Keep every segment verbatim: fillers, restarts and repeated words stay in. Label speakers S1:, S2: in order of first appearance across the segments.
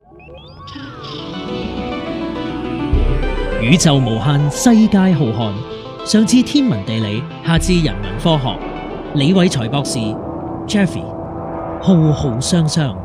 S1: 宇宙無限，世界浩瀚。上至天文地理，下至人文科學，李偉才博士 Jeffrey 浩浩湯湯。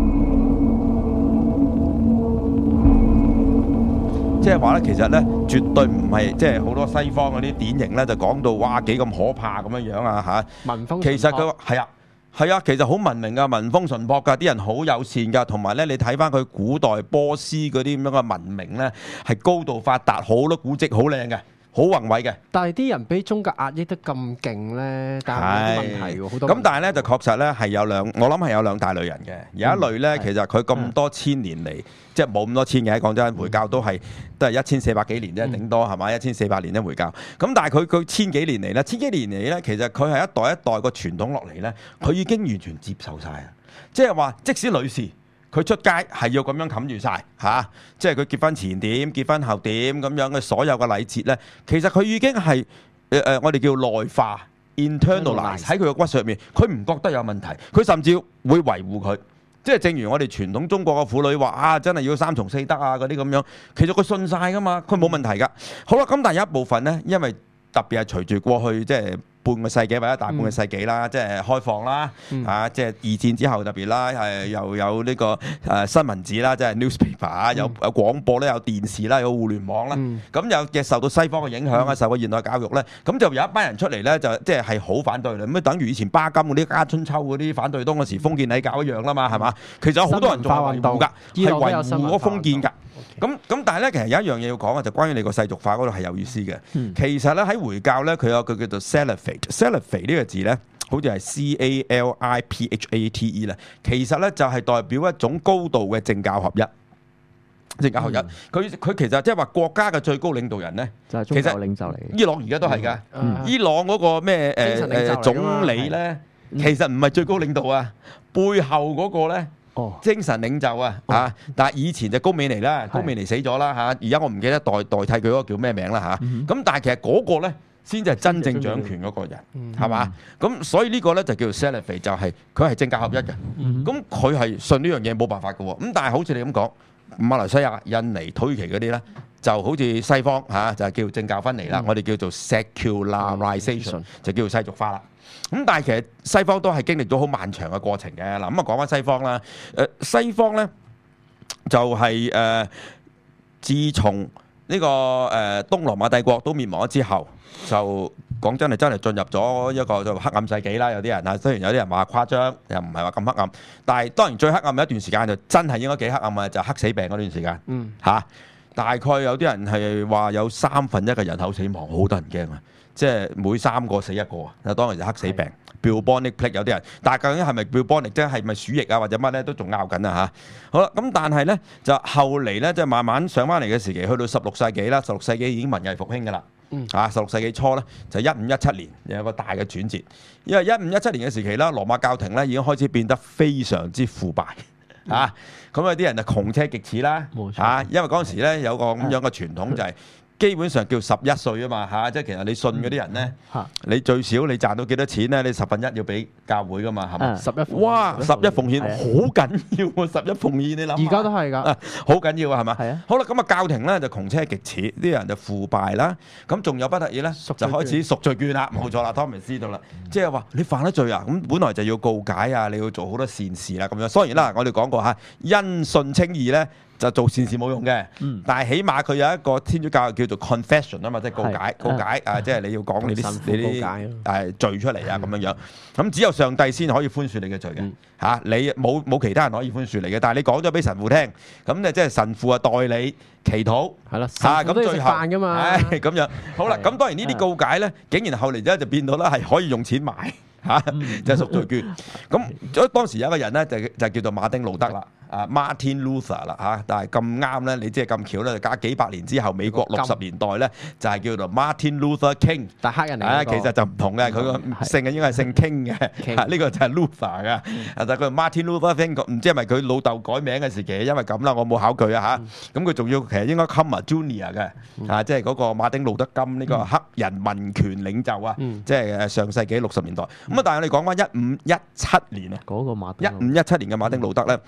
S2: 即係話咧，其實咧絕對唔係即係好多西方嗰啲典型咧，就講到哇幾咁可怕咁樣樣啊嚇！
S3: 民風
S2: 其實佢係啊係啊，其實好文明噶，民風淳樸噶，啲人好友善噶，同埋咧你睇翻佢古代波斯嗰啲咁樣嘅文明咧，係高度發達，好多古蹟好靚嘅。好宏偉嘅，
S3: 但係啲人俾宗教壓抑得咁勁咧，但係有啲問題喎，好多。
S2: 咁但係咧就確實咧係有兩，我諗係有兩大類人嘅。有一類咧，其實佢咁多千年嚟，即係冇咁多千嘅。講真，回教都係都係一千四百幾年啫，頂多係嘛？一千四百年咧回教。咁但係佢佢千幾年嚟咧，千幾年嚟咧，其實佢係一代一代個傳統落嚟咧，佢已經完全接受晒啊！即係話，即使女士。佢出街係要咁樣冚住晒，嚇、啊，即係佢結婚前點、結婚後點咁樣嘅所有嘅禮節咧，其實佢已經係誒誒，我哋叫內化 internalize 喺佢嘅骨髓入面，佢唔覺得有問題，佢甚至會維護佢。即係正如我哋傳統中國嘅婦女話啊，真係要三從四德啊嗰啲咁樣，其實佢信晒噶嘛，佢冇問題噶。好啦，咁但係有一部分咧，因為特別係隨住過去即係半個世紀或者大半個世紀啦，嗯、即係開放啦，嗯、啊，即係二戰之後特別啦，係又有呢、這個誒、呃、新聞紙啦，即係 newspaper 啊，有有廣播咧，有電視啦，有互聯網啦，咁、嗯、有嘅受到西方嘅影響啊，受個現代教育咧，咁就有一班人出嚟咧，就即係係好反對啦，咁等於以前巴金嗰啲家春秋嗰啲反對當嗰時封建禮教一樣啦嘛，係嘛？其實有好多人仲係維護㗎，係維護嗰封建㗎。咁咁，但係咧，其實有一樣嘢要講啊，就關於你個世俗化嗰度係有意思嘅。嗯、其實咧喺回教咧，佢有個叫做 Salafate，Salafate 呢個字咧，好似係 C A L I P H A T E 咧，其實咧就係代表一種高度嘅政教合一。政教合一，佢佢、嗯、其實即係話國家嘅最高領導人咧，
S3: 就係宗教領袖嚟嘅。
S2: 伊朗而家都係㗎，嗯、伊朗嗰個咩誒誒總理咧，嗯、其實唔係最高領導啊，背後嗰個咧。哦、精神領袖啊，嚇、哦！但係以前就高美尼啦，高美尼死咗啦嚇，而家我唔記得代代替佢嗰個叫咩名啦嚇。咁、嗯、哼但係其實嗰個咧先至係真正掌權嗰個人，係嘛、嗯？咁所以呢個咧就叫做 Salafate，就係佢係政教合一嘅。咁佢係信呢樣嘢冇辦法嘅喎。咁但係好似你咁講，馬來西亞、印尼、土耳其嗰啲咧，就好似西方嚇、啊，就係叫政教分離啦。嗯、我哋叫做 secularization，、嗯、就叫做世俗化啦。咁但係其實西方都係經歷咗好漫長嘅過程嘅。嗱，咁啊講翻西方啦，誒西方咧就係、是、誒、呃、自從呢、這個誒、呃、東羅馬帝國都滅亡咗之後，就講真係真係進入咗一個就黑暗世紀啦。有啲人啊，雖然有啲人話誇張，又唔係話咁黑暗，但係當然最黑暗嘅一段時間就真係應該幾黑暗啊，就係、黑死病嗰段時間。嗯，嚇、啊，大概有啲人係話有三分一嘅人口死亡，好得人驚啊！即係每三個死一個啊！當然就黑死病 bubonic plague 有啲人，但係究竟係咪 bubonic 即係咪鼠疫啊或者乜咧都仲拗緊啊嚇！好啦，咁但係咧就後嚟咧即係慢慢上翻嚟嘅時期，去到十六世紀啦，十六世紀已經文藝復興㗎啦。嗯。啊，十六世紀初咧就一五一七年有個大嘅轉折，因為一五一七年嘅時期啦，羅馬教廷咧已經開始變得非常之腐敗。嚇、嗯！咁有啲人就窮奢極侈啦。冇錯。嚇！因為嗰陣時咧有個咁樣嘅傳統就係、是。基本上叫十一歲啊嘛嚇，即係其實你信嗰啲人咧，嗯、你最少你賺到幾多錢咧？你十分一要俾教會噶嘛，係嘛？十一哇，十一奉獻好緊要喎！十一奉獻你諗下，
S3: 而家都係㗎，
S2: 好緊要啊，係嘛？
S3: 係啊。
S2: 好啦，咁啊教廷咧就窮奢極侈，啲人就腐敗啦。咁仲有不得已咧，就開始贖罪券啦，冇錯啦，Tommy知道啦。即係話你犯咗罪啊，咁本來就要告解啊，你要做好多善事啦，咁樣。當然啦，我哋講過嚇，因信稱義咧。就做善事冇用嘅，嗯、但係起碼佢有一個天主教叫做 confession 啊嘛，即係告解，告解啊，即係你要講你啲你啲誒罪出嚟啊咁樣樣。咁只有上帝先可以寬恕你嘅罪嘅嚇、嗯啊，你冇冇其他人可以寬恕你嘅。但係你講咗俾神父聽，咁你即係神父啊代你祈禱，係啦嚇，咁最後係咁樣。好啦，咁當然呢啲告解咧，竟然後嚟咧就變到咧係可以用錢買嚇，就係贖罪券。咁當時有一個人咧就就叫做馬丁路德啦。啊 Martin Luther 啦嚇，但係咁啱咧，你即係咁巧咧，就加幾百年之後，美國六十年代咧就係叫做 Martin Luther King，但係黑人嚟嘅，其實就唔同嘅，佢個姓應該係姓 King 嘅，呢個就係 Luther 嘅，但係佢 Martin Luther King，唔知係咪佢老豆改名嘅時期，因為咁啦，我冇考據啊嚇，咁佢仲要其實應該 Comma Junior 嘅，啊即係嗰個馬丁路德金呢個黑人民權領袖啊，即係誒上世紀六十年代，咁啊但係我哋講翻一五一七年啊，嗰個馬丁一五一七年嘅馬丁路德咧，當時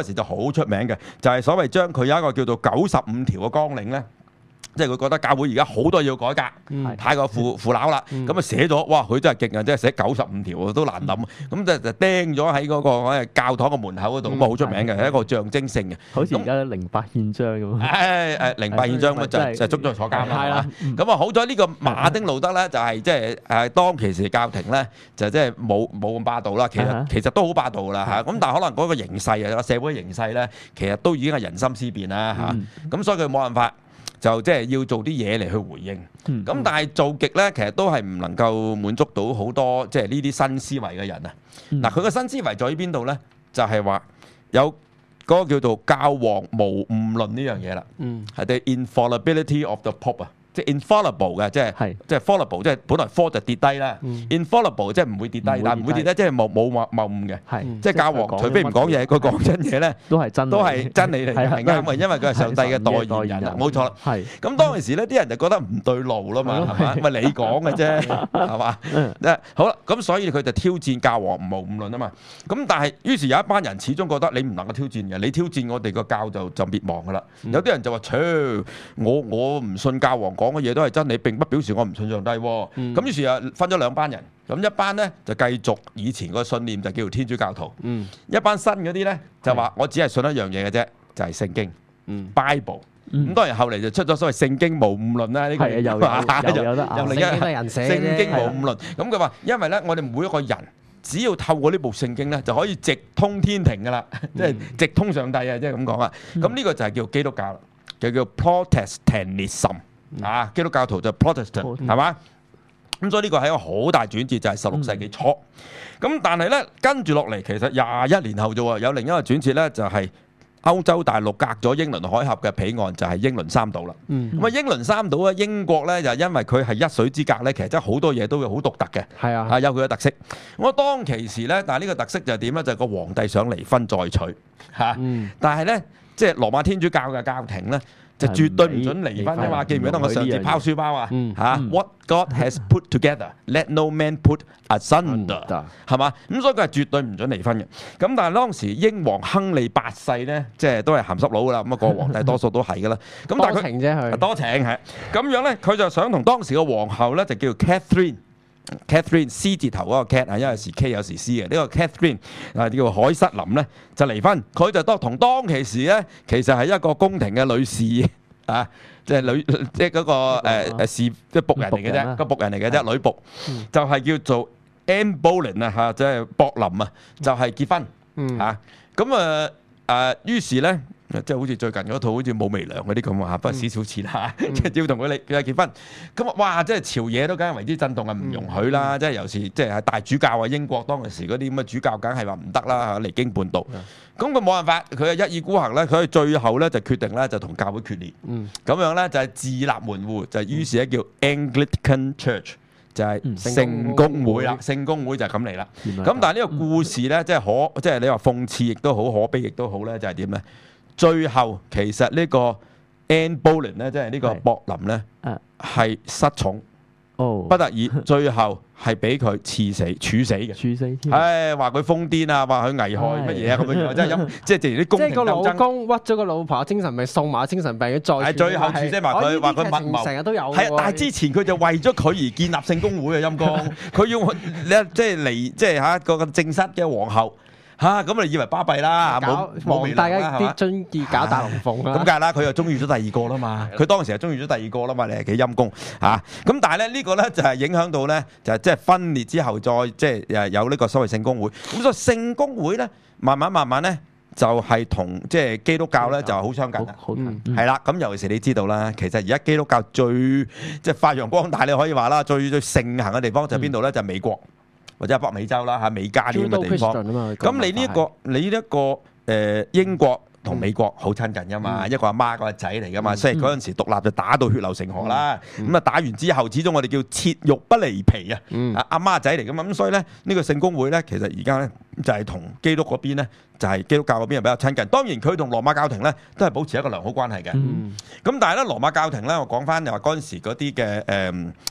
S2: 時就好出名嘅，就係所謂將佢有一個叫做九十五條嘅綱領咧。即係佢覺得教會而家好多嘢要改革，嗯、太過腐腐朽啦，咁啊、嗯、寫咗，哇！佢真係勁啊，即係寫九十五條都難諗，咁就就釘咗喺嗰個教堂嘅門口嗰度，咁啊好出名嘅，係、嗯、一個象徵性嘅。
S4: 好似而家零八憲章咁。
S2: 誒誒，零八憲章咁就就捉咗坐監啦。咁啊好在呢個馬丁路德咧，就係即係誒當其時教廷咧，就即係冇冇咁霸道啦。其實、uh huh. 其實都好霸道啦嚇。咁但係可能嗰個形勢啊，社會形勢咧，其實都已經係人心思變啦嚇。咁、嗯、所以佢冇辦法。就即係要做啲嘢嚟去回應，咁、嗯、但係做極咧，其實都係唔能夠滿足到好多即係呢啲新思維嘅人啊。嗱、嗯，佢個新思維在於邊度咧？就係、是、話有嗰個叫做教皇無誤論呢樣嘢啦，係 the infallibility of the Pope 啊。即係 infallible 嘅，即係即係 fallible，即係本來 fall 就跌低啦。infallible 即係唔會跌低，但係唔會跌低，即係冇冇謬謬誤嘅。即係教皇，除非唔講嘢，佢講真嘢咧，都係真，都係真理嚟嘅，係啱嘅，因為佢係上帝嘅代言人，冇錯啦。係咁當其時咧，啲人就覺得唔對路啦嘛，係嘛？咪你講嘅啫，係嘛？好啦，咁所以佢就挑戰教皇無誤論啊嘛。咁但係於是有一班人始終覺得你唔能夠挑戰嘅，你挑戰我哋個教就就滅亡噶啦。有啲人就話：，切，我我唔信教皇講嘅嘢都係真理，並不表示我唔信上帝。咁、嗯、於是啊，分咗兩班人。咁一班咧就繼續以前個信念就叫做天主教徒。嗯、一班新嗰啲咧就話我只係信一樣嘢嘅啫，就係、是、聖經、嗯、Bible。咁、嗯、當然後嚟就出咗所謂聖經無誤論啦。呢、這個又又有得又另一聖經無誤論。咁佢話因為咧，我哋每一個人只要透過呢部聖經咧，就可以直通天庭噶啦，即係、嗯、直通上帝啊！即係咁講啊。咁呢、嗯、個就係叫基督教啦，就叫 Protestantism。啊，基督教徒就 Protestant 係嘛？咁所以呢個係一個好大轉折，就係十六世紀初。咁但係咧跟住落嚟，其實廿一年後啫喎，有另一個轉折咧，就係歐洲大陸隔咗英倫海峽嘅彼岸，就係英倫三島啦。咁啊，英倫三島咧，英國咧就因為佢係一水之隔咧，其實真係好多嘢都會好獨特嘅。係啊，啊有佢嘅特色。我當其時咧，但係呢個特色就係點咧？就係個皇帝想離婚再娶嚇，但係咧即係羅馬天主教嘅教廷咧。就絕對唔準離婚啊嘛！記唔記得我上次拋書包啊？嚇 ，What God has put together, let no man put asunder，係嘛？咁所以佢係絕對唔準離婚嘅。咁但係當時英皇亨利八世咧，即係都係鹹濕佬噶啦。咁啊個皇帝多數都係噶啦。咁但係佢多情啫，佢多情係。咁樣咧，佢就想同當時嘅皇后咧，就叫 Catherine。Catherine C 字頭嗰個 cat 啊，因為有時 K 有時 C 嘅，呢個 Catherine 啊叫海瑟琳咧就離婚，佢就當同當其時咧，其實係一個宮廷嘅女士啊，即係女即係嗰個誒誒侍即係僕人嚟嘅啫，個僕人嚟嘅啫，女僕就係叫做 Anne Boleyn 啊嚇，即係博林啊，就係結婚嚇，咁啊誒於是咧。即係好似最近嗰套好似冇微良嗰啲咁啊，不過少少錢啦，即係、嗯、要同佢哋佢結婚，咁啊哇！即係朝野都梗係為之震動啊，唔容許啦！嗯、即係有時即係大主教啊，英國當時嗰啲咁嘅主教梗係話唔得啦嚇，離經叛道。咁佢冇辦法，佢係一意孤行咧，佢最後咧就決定咧就同教會決裂。咁、嗯、樣咧就係自立門戶，就係、於是咧叫 Anglican Church。就係聖公會啦，聖公會就係咁嚟啦。咁但係呢個故事咧，即係可，即係你話諷刺亦都好，可悲亦都好咧，就係點咧？最後其實呢個 Anne Boleyn 咧，即係呢個博林咧，係失寵，不得已最後係俾佢刺死、處死嘅。處死，唉，話佢瘋癲啊，話佢危害乜嘢啊咁樣，即係咁，即係正如啲宮廷鬥爭。即係個老公屈咗個老婆精神病，送埋精神病，再係最後處死埋佢，話佢密謀，成日都有。係啊，但係之前佢就為咗佢而建立聖公會啊，陰公，佢要你即係嚟，即係嚇個個正室嘅皇后。嚇咁你以為巴閉啦，冇冇未來啦，係嘛？中意搞大龍鳳啦，咁梗係啦，佢又中意咗第二個啦嘛，佢當時係中意咗第二個啦嘛，你係幾陰公嚇？咁但係咧呢個咧就係影響到咧，就係即係分裂之後再即係誒有呢個所謂聖公會。咁所以聖公會咧慢慢慢慢咧就係同即係基督教咧就好相近啦，係啦。咁尤其是你知道啦，其實而家基督教最即係發揚光大，你可以話啦，最最盛行嘅地方就係邊度咧？就係美國。或者北美洲啦嚇，美加呢啲咁嘅地方。咁你呢一個，你呢一個誒英國同美國好親近噶嘛？一個阿媽，一個仔嚟噶嘛。所以嗰陣時獨立就打到血流成河啦。咁啊打完之後，始終我哋叫切肉不離皮啊。阿阿媽仔嚟噶嘛。咁所以咧，呢個聖公會咧，其實而家咧就係同基督嗰邊咧，就係基督教嗰邊係比較親近。當然佢同羅馬教廷咧都係保持一個良好關係嘅。咁但係咧，羅馬教廷咧，我講翻又話嗰陣時嗰啲嘅誒。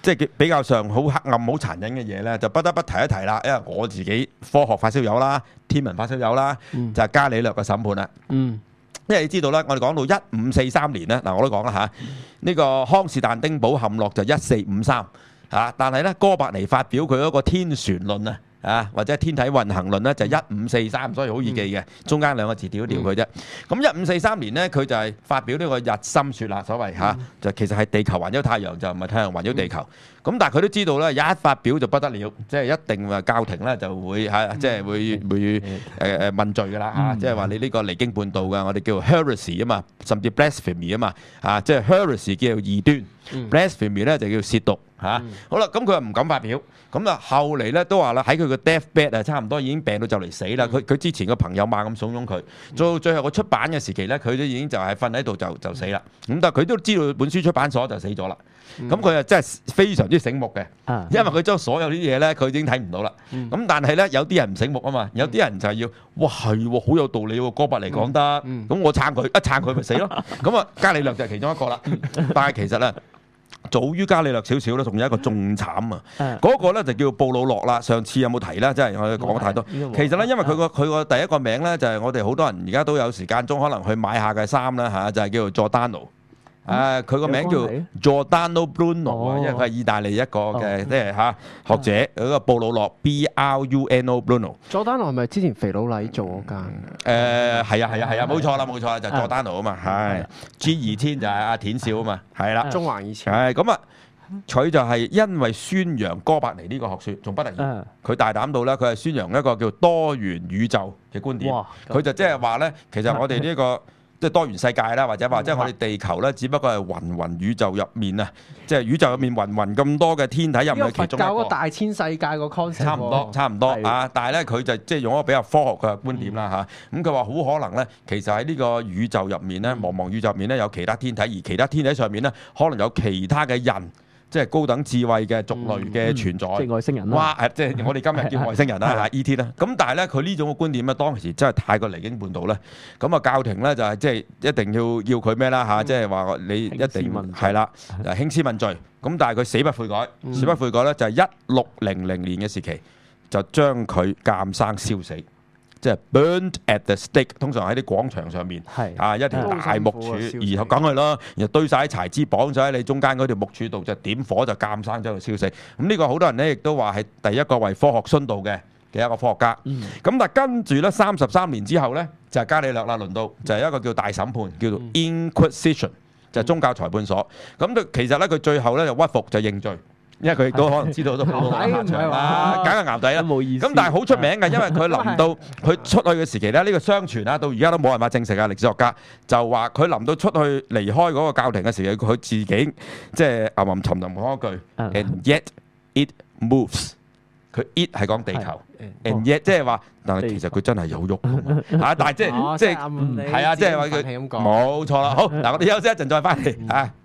S2: 即係比較上好黑暗、好殘忍嘅嘢咧，就不得不提一提啦。因為我自己科學發燒友啦、天文發燒友啦，
S3: 嗯、
S2: 就係伽利略嘅審判啦。
S3: 嗯，
S2: 因為你知道咧，我哋講到一五四三年咧，嗱我都講啦嚇，呢、呢個康士但丁堡陷落就一四五三嚇，但係咧哥白尼發表佢嗰個天旋論啊。啊，或者天體運行論咧就一五四三，所以好易記嘅，中間兩個字調一調佢啫。咁一五四三年咧，佢就係發表呢個日心說啦，所謂嚇，就其實係地球環繞太陽，就唔係太陽環繞地球。咁但係佢都知道咧，一發表就不得了，即係一定話教廷咧就會嚇，即係會會誒誒問罪㗎啦嚇，即係話你呢個離經叛道㗎，我哋叫 heresy 啊嘛，甚至 blasphemy 啊嘛，啊即係 heresy 叫做異端，blasphemy 咧就叫褻瀆嚇。好啦，咁佢又唔敢發表。咁啊，後嚟咧都話啦，喺佢個 deathbed 啊，差唔多已經病到就嚟死啦。佢佢之前個朋友猛咁慫恿佢，到最後個出版嘅時期咧，佢都已經就係瞓喺度就就死啦。咁但係佢都知道本書出版所就死咗啦。咁佢啊真係非常之醒目嘅，因為佢將所有啲嘢咧，佢已經睇唔到啦。咁但係咧，有啲人唔醒目啊嘛，有啲人就係要，哇係喎，好有道理喎，哥白尼講得，咁我撐佢，一撐佢咪死咯。咁啊，伽利略就係其中一個啦。但係其實咧，早於伽利略少少咧，仲有一個仲慘啊！嗰個咧就叫布魯諾啦。上次有冇提咧？即係我哋講太多。其實咧，因為佢個佢個第一個名咧，就係我哋好多人而家都有時間中可能去買下嘅衫啦嚇，就係叫做 Giordano。誒，佢個名叫 Giordano Bruno 啊，因為佢係意大利一個嘅即係嚇學者，嗰個布魯諾 B R U N O Bruno。
S3: Giordano 係咪之前肥佬黎做嗰間？
S2: 誒係啊係啊係啊，冇錯啦冇錯啦，就 Giordano 啊嘛，係 G 二千就係阿田少啊嘛，係啦。
S3: 中環以前。
S2: 係咁啊，佢就係因為宣揚哥白尼呢個學説，仲不得已，佢大膽到咧，佢係宣揚一個叫多元宇宙嘅觀點。佢就即係話咧，其實我哋呢個即係多元世界啦，或者話即係我哋地球咧，只不過係芸芸宇宙入面啊，即係宇宙入面芸芸咁多嘅天體入面其中一個。教個
S3: 大千世界個 concept。
S2: 差唔多，差唔多啊！但係咧，佢就即係用一個比較科學嘅觀點啦嚇。咁佢話好可能咧，其實喺呢個宇宙入面咧，茫茫宇宙入面咧，有其他天體，而其他天體上面咧，可能有其他嘅人。即係高等智慧嘅族類嘅存在，
S4: 即係外星人啦。
S2: 哇！即係我哋今日叫外星人啦，嚇 E T 啦。咁但係咧，佢呢種嘅觀點咧，當時真係太過離經叛道咧。咁啊，教廷咧就係即係一定要要佢咩啦嚇？即係話你一定係啦，興師問罪。咁但係佢死不悔改，死不悔改咧就係一六零零年嘅時期，就將佢監生燒死。即係 burnt at the stake，通常喺啲廣場上面，啊一條大木柱，然後梗係啦，然後堆晒啲柴枝綁咗喺你中間嗰條木柱度，就點火就監生將佢燒死。咁呢個好多人咧亦都話係第一個為科學殉道嘅嘅一個科學家。咁、嗯、但係跟住咧三十三年之後咧，就係、是、伽利略啦，輪到就係一個叫大審判，叫做 Inquisition，、嗯、就係宗教裁判所。咁佢其實咧佢最後咧就屈服就認罪。因為佢亦都可能知道都好多下場啦，梗係淆底啦。咁但係好出名嘅，因為佢臨到佢出去嘅時期咧，呢、這個相傳啦，到而家都冇辦法證實啊。歷史學家就話佢臨到出去離開嗰個教廷嘅時期，佢自己即係吟吟沉沉講一句 ，and yet it moves。佢 it 係講地球 ，and yet 即係話，但係其實佢真係有喐啊！但係即係即係係啊，即係話佢冇錯啦。好嗱，我哋休息一陣再翻嚟啊。